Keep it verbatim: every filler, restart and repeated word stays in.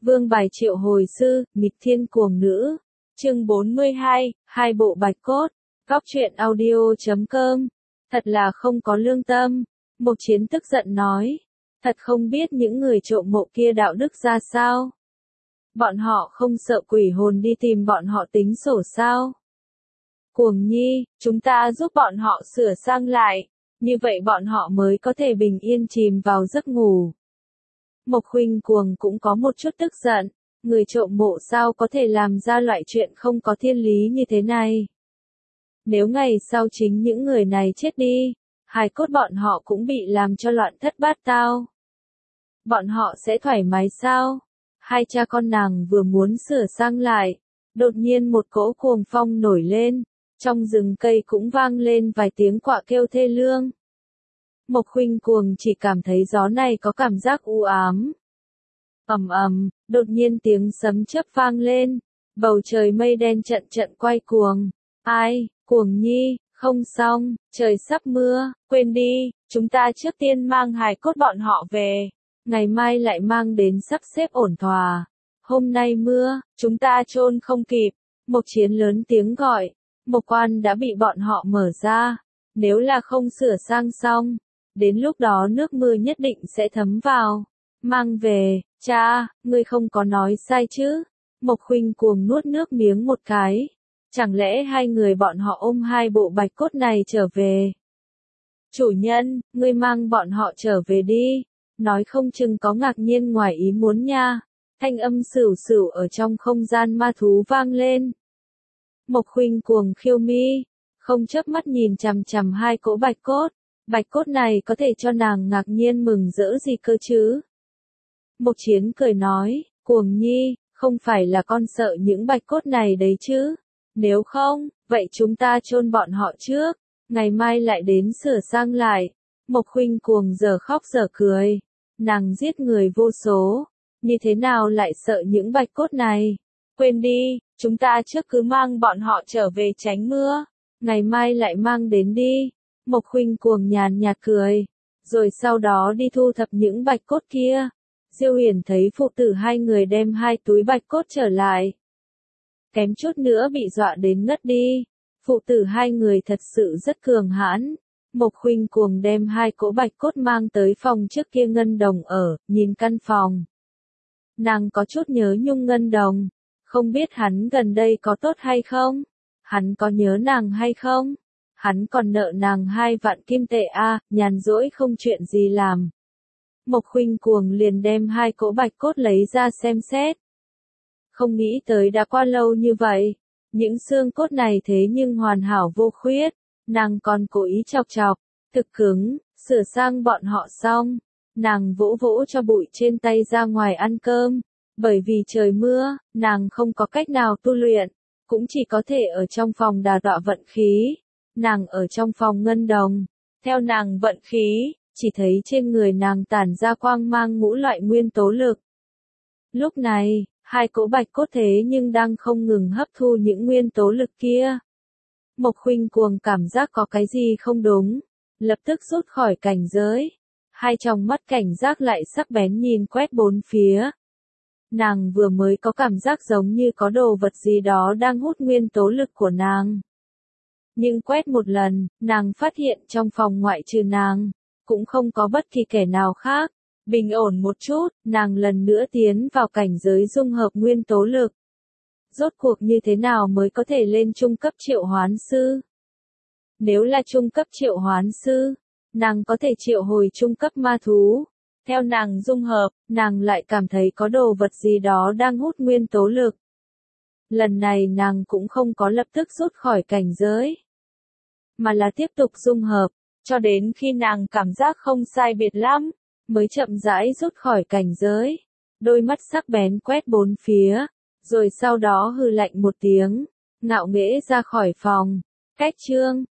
Vương bài triệu hồi sư, nghịch thiên cuồng nữ. Chương bốn mươi hai, hai bộ bạch cốt. Góc truyện audio chấm com. Thật là không có lương tâm. Mộc Chiến tức giận nói. Thật không biết những người trộm mộ kia đạo đức ra sao. Bọn họ không sợ quỷ hồn đi tìm bọn họ tính sổ sao. Cuồng nhi, chúng ta giúp bọn họ sửa sang lại. Như vậy bọn họ mới có thể bình yên chìm vào giấc ngủ. Mộc Huynh Cuồng cũng có một chút tức giận, người trộm mộ sao có thể làm ra loại chuyện không có thiên lý như thế này. Nếu ngày sau chính những người này chết đi, hài cốt bọn họ cũng bị làm cho loạn thất bát tao. Bọn họ sẽ thoải mái sao? Hai cha con nàng vừa muốn sửa sang lại, đột nhiên một cỗ cuồng phong nổi lên, trong rừng cây cũng vang lên vài tiếng quạ kêu thê lương. Mộc Huynh Cuồng chỉ cảm thấy gió này có cảm giác u ám. Ầm ầm, đột nhiên tiếng sấm chớp vang lên, bầu trời mây đen trận trận quay cuồng. Ai, Cuồng nhi, không xong, trời sắp mưa, quên đi, chúng ta trước tiên mang hài cốt bọn họ về, ngày mai lại mang đến sắp xếp ổn thỏa. Hôm nay mưa, chúng ta chôn không kịp. Mộc Chiến lớn tiếng gọi, mộc quan đã bị bọn họ mở ra, nếu là không sửa sang xong, đến lúc đó nước mưa nhất định sẽ thấm vào. Mang về, cha, ngươi không có nói sai chứ? Mộc Huynh Cuồng nuốt nước miếng một cái. Chẳng lẽ hai người bọn họ ôm hai bộ bạch cốt này trở về? Chủ nhân, ngươi mang bọn họ trở về đi. Nói không chừng có ngạc nhiên ngoài ý muốn nha. Thanh âm sửu sửu ở trong không gian ma thú vang lên. Mộc Huynh Cuồng khiêu mi, không chớp mắt nhìn chằm chằm hai cỗ bạch cốt. Bạch cốt này có thể cho nàng ngạc nhiên mừng rỡ gì cơ chứ? Mộc Chiến cười nói, Cuồng nhi, không phải là con sợ những bạch cốt này đấy chứ? Nếu không, vậy chúng ta chôn bọn họ trước, ngày mai lại đến sửa sang lại. Mộc Huynh Cuồng giờ khóc giờ cười, nàng giết người vô số, như thế nào lại sợ những bạch cốt này? Quên đi, chúng ta trước cứ mang bọn họ trở về tránh mưa, ngày mai lại mang đến đi. Mộc Huynh Cuồng nhàn nhạt cười, rồi sau đó đi thu thập những bạch cốt kia. Diêu Huyền thấy phụ tử hai người đem hai túi bạch cốt trở lại. Kém chút nữa bị dọa đến ngất đi. Phụ tử hai người thật sự rất cường hãn. Mộc Huynh Cuồng đem hai cỗ bạch cốt mang tới phòng trước kia Ngân Đồng ở, nhìn căn phòng. Nàng có chút nhớ nhung Ngân Đồng. Không biết hắn gần đây có tốt hay không? Hắn có nhớ nàng hay không? Hắn còn nợ nàng hai vạn kim tệ a, à, nhàn rỗi không chuyện gì làm. Mộc Huynh Cuồng liền đem hai cỗ bạch cốt lấy ra xem xét. Không nghĩ tới đã qua lâu như vậy, những xương cốt này thế nhưng hoàn hảo vô khuyết, nàng còn cố ý chọc chọc, thực cứng, sửa sang bọn họ xong, nàng vỗ vỗ cho bụi trên tay ra ngoài ăn cơm, bởi vì trời mưa, nàng không có cách nào tu luyện, cũng chỉ có thể ở trong phòng đà tọa vận khí. Nàng ở trong phòng Ngân Đồng, theo nàng vận khí, chỉ thấy trên người nàng tản ra quang mang ngũ loại nguyên tố lực. Lúc này, hai cỗ bạch cốt thế nhưng đang không ngừng hấp thu những nguyên tố lực kia. Mộc Huynh Cuồng cảm giác có cái gì không đúng, lập tức rút khỏi cảnh giới. Hai tròng mắt cảnh giác lại sắc bén nhìn quét bốn phía. Nàng vừa mới có cảm giác giống như có đồ vật gì đó đang hút nguyên tố lực của nàng. Nhưng quét một lần, nàng phát hiện trong phòng ngoại trừ nàng, cũng không có bất kỳ kẻ nào khác. Bình ổn một chút, nàng lần nữa tiến vào cảnh giới dung hợp nguyên tố lực. Rốt cuộc như thế nào mới có thể lên trung cấp triệu hoán sư? Nếu là trung cấp triệu hoán sư, nàng có thể triệu hồi trung cấp ma thú. Theo nàng dung hợp, nàng lại cảm thấy có đồ vật gì đó đang hút nguyên tố lực. Lần này nàng cũng không có lập tức rút khỏi cảnh giới, mà là tiếp tục dung hợp, cho đến khi nàng cảm giác không sai biệt lắm, mới chậm rãi rút khỏi cảnh giới. Đôi mắt sắc bén quét bốn phía, rồi sau đó hừ lạnh một tiếng, ngạo nghễ ra khỏi phòng. Cách chương,